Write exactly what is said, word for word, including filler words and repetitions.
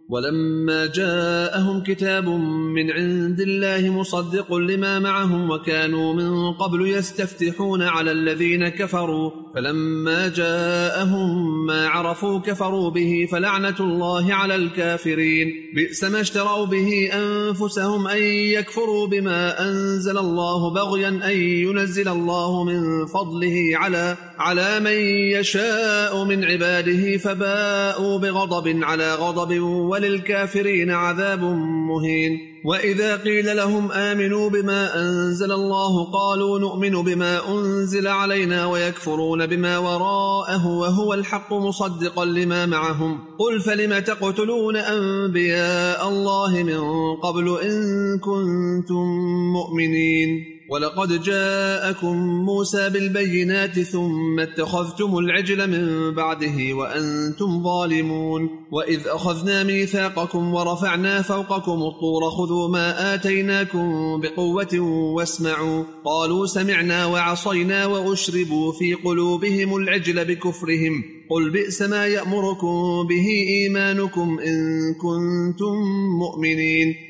ولما جاءهم كتاب من عند الله مصدق لما معهم وكانوا من قبل يستفتحون على الذين كفروا فلما جاءهم ما عرفوا كفروا به فلعنة الله على الكافرين بئس ما اشتروا به أنفسهم أن يكفروا بما أنزل الله بغيا أن ينزل الله من فضله على على من يشاء من عباده فباءوا بغضب على غضب وللكافرين عذاب مهين. وإذا قيل لهم آمنوا بما أنزل الله قالوا نؤمن بما أنزل علينا ويكفرون بما وراءه وهو الحق مصدقا لما معهم قل فلم تقتلون أنبياء الله من قبل إن كنتم مؤمنين ولقد جاءكم موسى بالبينات ثم اتخذتم العجل من بعده وأنتم ظالمون وإذ أخذنا ميثاقكم ورفعنا فوقكم الطور خذوا ما آتيناكم بقوة واسمعوا قالوا سمعنا وعصينا وأشربوا في قلوبهم العجل بكفرهم قل بئس ما يأمركم به إيمانكم إن كنتم مؤمنين